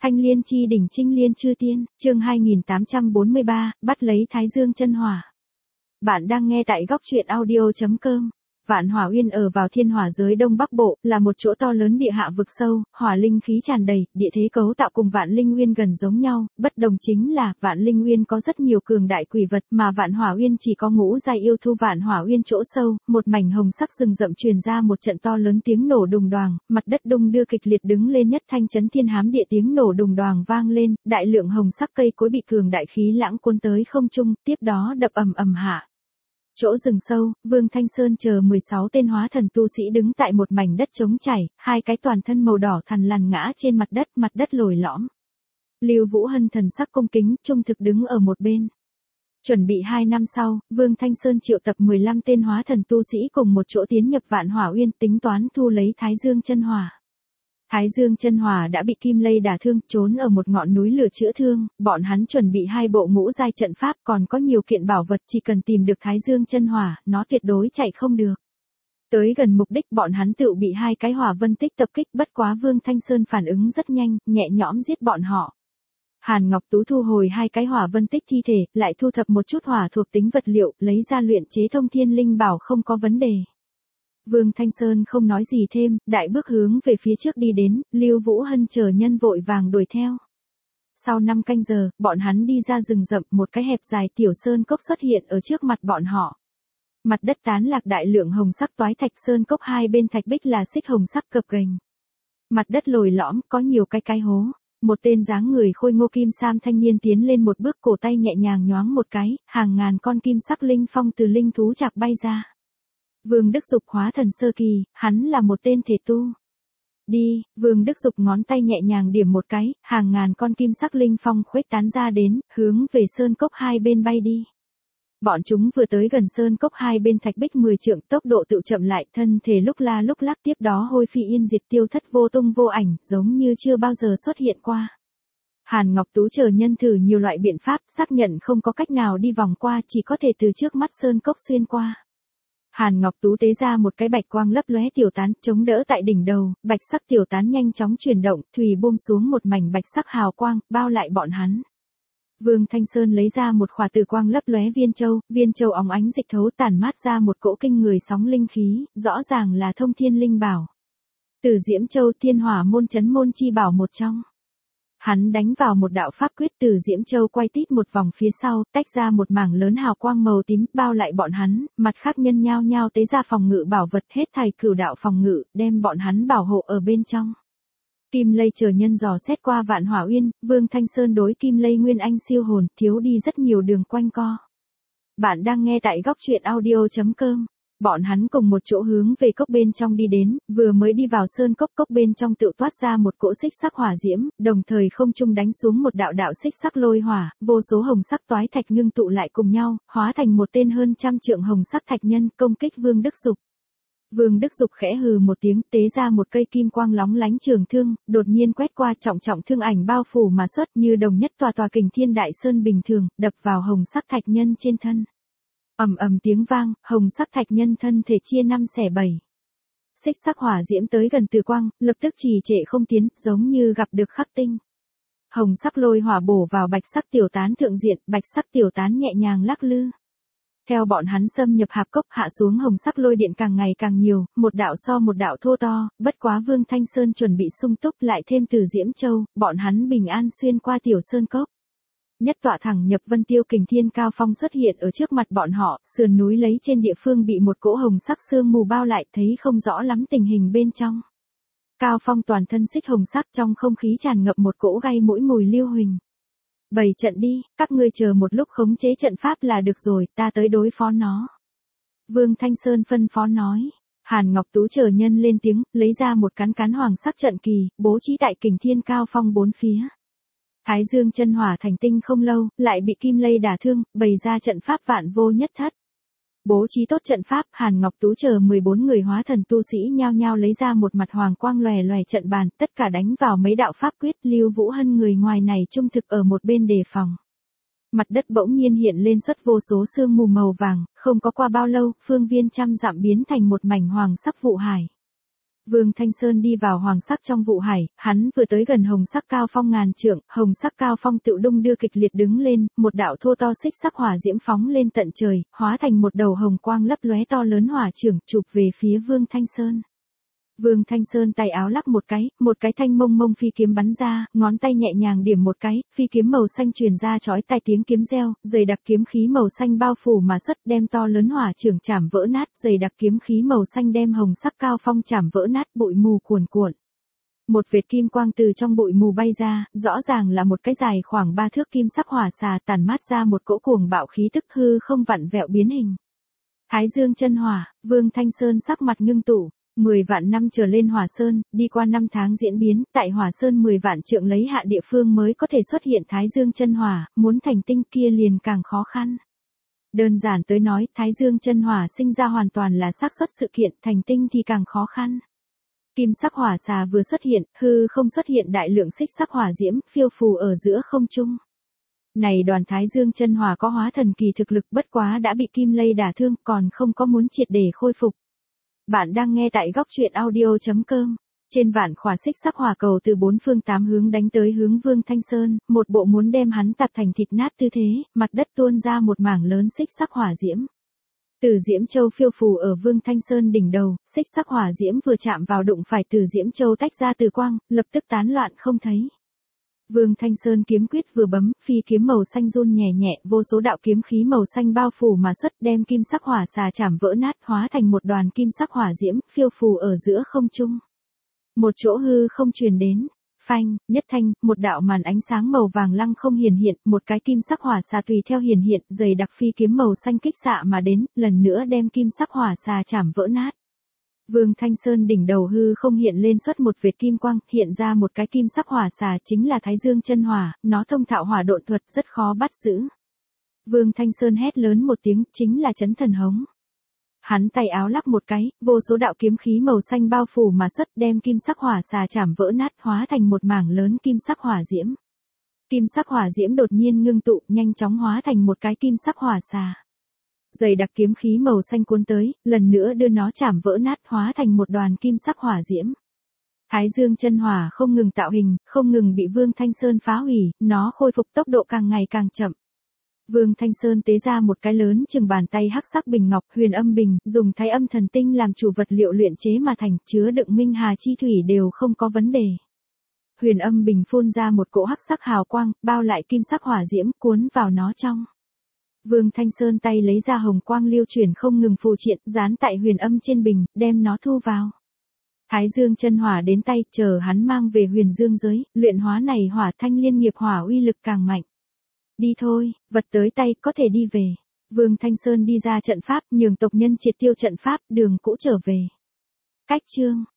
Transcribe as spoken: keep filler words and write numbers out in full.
Thanh liên chi đỉnh trinh liên chư tiên, chương hai nghìn tám trăm bốn mươi ba, bắt lấy Thái Dương chân hỏa. Bạn đang nghe tại góc truyện audio chấm com. Vạn Hỏa Uyên ở vào Thiên Hỏa giới Đông Bắc Bộ, là một chỗ to lớn địa hạ vực sâu, hỏa linh khí tràn đầy, địa thế cấu tạo cùng Vạn Linh Uyên gần giống nhau, bất đồng chính là Vạn Linh Uyên có rất nhiều cường đại quỷ vật, mà Vạn Hỏa Uyên chỉ có ngũ giai yêu thú. Vạn Hỏa Uyên chỗ sâu, một mảnh hồng sắc rừng rậm truyền ra một trận to lớn tiếng nổ đùng đoàng, mặt đất đung đưa kịch liệt, đứng lên nhất thanh chấn thiên hám địa, tiếng nổ đùng đoàng vang lên, đại lượng hồng sắc cây cối bị cường đại khí lãng cuốn tới không trung, tiếp đó đập ầm ầm hạ. Chỗ rừng sâu, Vương Thanh Sơn chờ mười sáu tên hóa thần tu sĩ đứng tại một mảnh đất trống trải, hai cái toàn thân màu đỏ thằn lằn ngã trên mặt đất, mặt đất lồi lõm. Lưu Vũ Hân thần sắc cung kính, trung thực đứng ở một bên. Chuẩn bị hai năm sau, Vương Thanh Sơn triệu tập mười lăm tên hóa thần tu sĩ cùng một chỗ tiến nhập Vạn Hỏa Uyên, tính toán thu lấy Thái Dương chân hỏa. Thái Dương chân hỏa đã bị Kim Lây đả thương, trốn ở một ngọn núi lửa chữa thương, bọn hắn chuẩn bị hai bộ ngũ giai trận pháp, còn có nhiều kiện bảo vật, chỉ cần tìm được Thái Dương chân hỏa, nó tuyệt đối chạy không được. Tới gần mục đích, bọn hắn tự bị hai cái hỏa vân tích tập kích, bất quá Vương Thanh Sơn phản ứng rất nhanh, nhẹ nhõm giết bọn họ. Hàn Ngọc Tú thu hồi hai cái hỏa vân tích thi thể, lại thu thập một chút hỏa thuộc tính vật liệu, lấy ra luyện chế thông thiên linh bảo, không có vấn đề. Vương Thanh Sơn không nói gì thêm, đại bước hướng về phía trước đi đến, Lưu Vũ Hân chờ nhân vội vàng đuổi theo. Sau năm canh giờ, bọn hắn đi ra rừng rậm, một cái hẹp dài tiểu sơn cốc xuất hiện ở trước mặt bọn họ. Mặt đất tán lạc đại lượng hồng sắc toái thạch, sơn cốc hai bên thạch bích là xích hồng sắc cập ghềnh. Mặt đất lồi lõm, có nhiều cái cái hố. Một tên dáng người khôi ngô kim sam thanh niên tiến lên một bước, cổ tay nhẹ nhàng nhoáng một cái, hàng ngàn con kim sắc linh phong từ linh thú chạc bay ra. Vương Đức Dục hóa thần sơ kỳ, hắn là một tên thể tu. Đi, Vương Đức Dục ngón tay nhẹ nhàng điểm một cái, hàng ngàn con kim sắc linh phong khuếch tán ra đến, hướng về sơn cốc hai bên bay đi. Bọn chúng vừa tới gần sơn cốc hai bên thạch bích mười trượng, tốc độ tự chậm lại, thân thể lúc la lúc lắc, tiếp đó hôi phi yên diệt, tiêu thất vô tung vô ảnh, giống như chưa bao giờ xuất hiện qua. Hàn Ngọc Tú chờ nhân thử nhiều loại biện pháp, xác nhận không có cách nào đi vòng qua, chỉ có thể từ trước mắt sơn cốc xuyên qua. Hàn Ngọc Tú tế ra một cái bạch quang lấp lóe tiểu tán, chống đỡ tại đỉnh đầu, bạch sắc tiểu tán nhanh chóng chuyển động, thùy buông xuống một mảnh bạch sắc hào quang, bao lại bọn hắn. Vương Thanh Sơn lấy ra một khỏa tử quang lấp lóe viên châu, viên châu óng ánh dịch thấu, tản mát ra một cỗ kinh người sóng linh khí, rõ ràng là thông thiên linh bảo. Từ Diễm Châu, Thiên Hỏa môn chấn môn chi bảo một trong. Hắn đánh vào một đạo pháp quyết, từ Diễm Châu quay tít một vòng phía sau, tách ra một mảng lớn hào quang màu tím, bao lại bọn hắn, mặt khác nhân nhao nhao tế ra phòng ngự bảo vật, hết thảy cửu đạo phòng ngự, đem bọn hắn bảo hộ ở bên trong. Kim Lây chờ nhân dò xét qua Vạn Hỏa Uyên, Vương Thanh Sơn đối Kim Lây Nguyên Anh siêu hồn, thiếu đi rất nhiều đường quanh co. Bạn đang nghe tại góc truyện audio chấm com. Bọn hắn cùng một chỗ hướng về cốc bên trong đi đến, vừa mới đi vào sơn cốc, cốc bên trong tự toát ra một cỗ xích sắc hỏa diễm, đồng thời không trung đánh xuống một đạo đạo xích sắc lôi hỏa, vô số hồng sắc toái thạch ngưng tụ lại cùng nhau, hóa thành một tên hơn trăm trượng hồng sắc thạch nhân, công kích Vương Đức Dục. Vương Đức Dục khẽ hừ một tiếng, tế ra một cây kim quang lóng lánh trường thương, đột nhiên quét qua, trọng trọng thương ảnh bao phủ mà xuất, như đồng nhất tòa tòa kình thiên đại sơn bình thường, đập vào hồng sắc thạch nhân trên thân. Ầm ầm tiếng vang, hồng sắc thạch nhân thân thể chia năm xẻ bảy. Xích sắc hỏa diễm tới gần Từ Quang, lập tức trì trệ không tiến, giống như gặp được khắc tinh. Hồng sắc lôi hỏa bổ vào bạch sắc tiểu tán thượng diện, bạch sắc tiểu tán nhẹ nhàng lắc lư. Theo bọn hắn xâm nhập hạp cốc, hạ xuống hồng sắc lôi điện càng ngày càng nhiều, một đạo so một đạo thô to, bất quá Vương Thanh Sơn chuẩn bị sung túc, lại thêm Từ Diễm Châu, bọn hắn bình an xuyên qua tiểu sơn cốc. Nhất tọa thẳng nhập vân tiêu kình thiên cao phong xuất hiện ở trước mặt bọn họ, sườn núi lấy trên địa phương bị một cỗ hồng sắc sương mù bao lại, thấy không rõ lắm tình hình bên trong. Cao phong toàn thân xích hồng sắc, trong không khí tràn ngập một cỗ gây mũi mùi lưu huỳnh. Bày trận đi, các ngươi chờ một lúc khống chế trận pháp là được rồi, ta tới đối phó nó. Vương Thanh Sơn phân phó nói. Hàn Ngọc Tú chờ nhân lên tiếng, lấy ra một cán cán hoàng sắc trận kỳ, bố trí tại kình thiên cao phong bốn phía. Thái Dương chân hỏa thành tinh không lâu, lại bị Kim Lây đả thương, bày ra trận pháp vạn vô nhất thất. Bố trí tốt trận pháp, Hàn Ngọc Tú chờ mười bốn người hóa thần tu sĩ nhao nhao lấy ra một mặt hoàng quang lòe lòe trận bàn, tất cả đánh vào mấy đạo pháp quyết, Lưu Vũ Hân người ngoài này trung thực ở một bên đề phòng. Mặt đất bỗng nhiên hiện lên xuất vô số sương mù màu vàng, không có qua bao lâu, phương viên trăm dặm biến thành một mảnh hoàng sắc vụ hải. Vương Thanh Sơn đi vào hoàng sắc trong vụ hải, hắn vừa tới gần hồng sắc cao phong ngàn trượng, hồng sắc cao phong tự đung đưa kịch liệt đứng lên, một đạo thô to xích sắc hỏa diễm phóng lên tận trời, hóa thành một đầu hồng quang lấp lóe to lớn hỏa trưởng, chụp về phía Vương Thanh Sơn. Vương Thanh Sơn tay áo lắc một cái, một cái thanh mông mông phi kiếm bắn ra, ngón tay nhẹ nhàng điểm một cái, phi kiếm màu xanh truyền ra chói tai tiếng kiếm reo, dày đặc kiếm khí màu xanh bao phủ mà xuất, đem to lớn hỏa trưởng chảm vỡ nát, dày đặc kiếm khí màu xanh đem hồng sắc cao phong chảm vỡ nát, bụi mù cuồn cuộn. Một vệt kim quang từ trong bụi mù bay ra, rõ ràng là một cái dài khoảng ba thước kim sắc hỏa xà tản mát ra một cỗ cuồng bạo khí tức hư không vặn vẹo biến hình. Thái Dương chân hỏa, Vương Thanh Sơn sắc mặt ngưng tụ. Mười vạn năm trở lên Hỏa Sơn, đi qua năm tháng diễn biến, tại Hỏa Sơn mười vạn trượng lấy hạ địa phương mới có thể xuất hiện Thái Dương chân hỏa, muốn thành tinh kia liền càng khó khăn. Đơn giản tới nói, Thái Dương chân hỏa sinh ra hoàn toàn là xác suất sự kiện, thành tinh thì càng khó khăn. Kim sắc hỏa xà vừa xuất hiện, hư không xuất hiện đại lượng xích sắc hỏa diễm, phiêu phù ở giữa không trung. Này đoàn Thái Dương chân hỏa có hóa thần kỳ thực lực, bất quá đã bị kim lây đả thương, còn không có muốn triệt để khôi phục. Bạn đang nghe tại góc truyện audio chấm com. Trên vạn khỏa xích sắc hỏa cầu từ bốn phương tám hướng đánh tới hướng Vương Thanh Sơn, một bộ muốn đem hắn tạp thành thịt nát tư thế, mặt đất tuôn ra một mảng lớn xích sắc hỏa diễm. Từ Diễm Châu phiêu phù ở Vương Thanh Sơn đỉnh đầu, xích sắc hỏa diễm vừa chạm vào đụng phải Từ Diễm Châu tách ra từ quang, lập tức tán loạn không thấy. Vương Thanh Sơn kiếm quyết vừa bấm, phi kiếm màu xanh run nhẹ nhẹ, vô số đạo kiếm khí màu xanh bao phủ mà xuất, đem kim sắc hỏa xà chảm vỡ nát, hóa thành một đoàn kim sắc hỏa diễm, phiêu phù ở giữa không trung. Một chỗ hư không truyền đến, phanh, nhất thanh, một đạo màn ánh sáng màu vàng lăng không hiển hiện, một cái kim sắc hỏa xà tùy theo hiển hiện, dày đặc phi kiếm màu xanh kích xạ mà đến, lần nữa đem kim sắc hỏa xà chảm vỡ nát. Vương Thanh Sơn đỉnh đầu hư không hiện lên xuất một vệt kim quang, hiện ra một cái kim sắc hỏa xà chính là Thái Dương chân hỏa, nó thông thạo hỏa độn thuật rất khó bắt giữ. Vương Thanh Sơn hét lớn một tiếng, chính là chấn thần hống. Hắn tay áo lắc một cái, vô số đạo kiếm khí màu xanh bao phủ mà xuất, đem kim sắc hỏa xà chảm vỡ nát, hóa thành một mảng lớn kim sắc hỏa diễm. Kim sắc hỏa diễm đột nhiên ngưng tụ, nhanh chóng hóa thành một cái kim sắc hỏa xà. Dày đặc kiếm khí màu xanh cuốn tới, lần nữa đưa nó chảm vỡ nát, hóa thành một đoàn kim sắc hỏa diễm. Thái Dương chân hỏa không ngừng tạo hình, không ngừng bị Vương Thanh Sơn phá hủy, nó khôi phục tốc độ càng ngày càng chậm. Vương Thanh Sơn tế ra một cái lớn chừng bàn tay hắc sắc bình ngọc, Huyền Âm Bình, dùng Thái Âm thần tinh làm chủ vật liệu luyện chế mà thành, chứa đựng minh hà chi thủy đều không có vấn đề. Huyền Âm Bình phun ra một cỗ hắc sắc hào quang, bao lại kim sắc hỏa diễm, cuốn vào nó trong. Vương Thanh Sơn tay lấy ra hồng quang lưu chuyển không ngừng phù triện, dán tại huyền âm trên bình, đem nó thu vào. Thái Dương chân hỏa đến tay, chờ hắn mang về huyền dương giới, luyện hóa này hỏa thanh liên nghiệp hỏa uy lực càng mạnh. Đi thôi, vật tới tay, có thể đi về. Vương Thanh Sơn đi ra trận pháp, nhường tộc nhân triệt tiêu trận pháp, đường cũ trở về. Cách chương,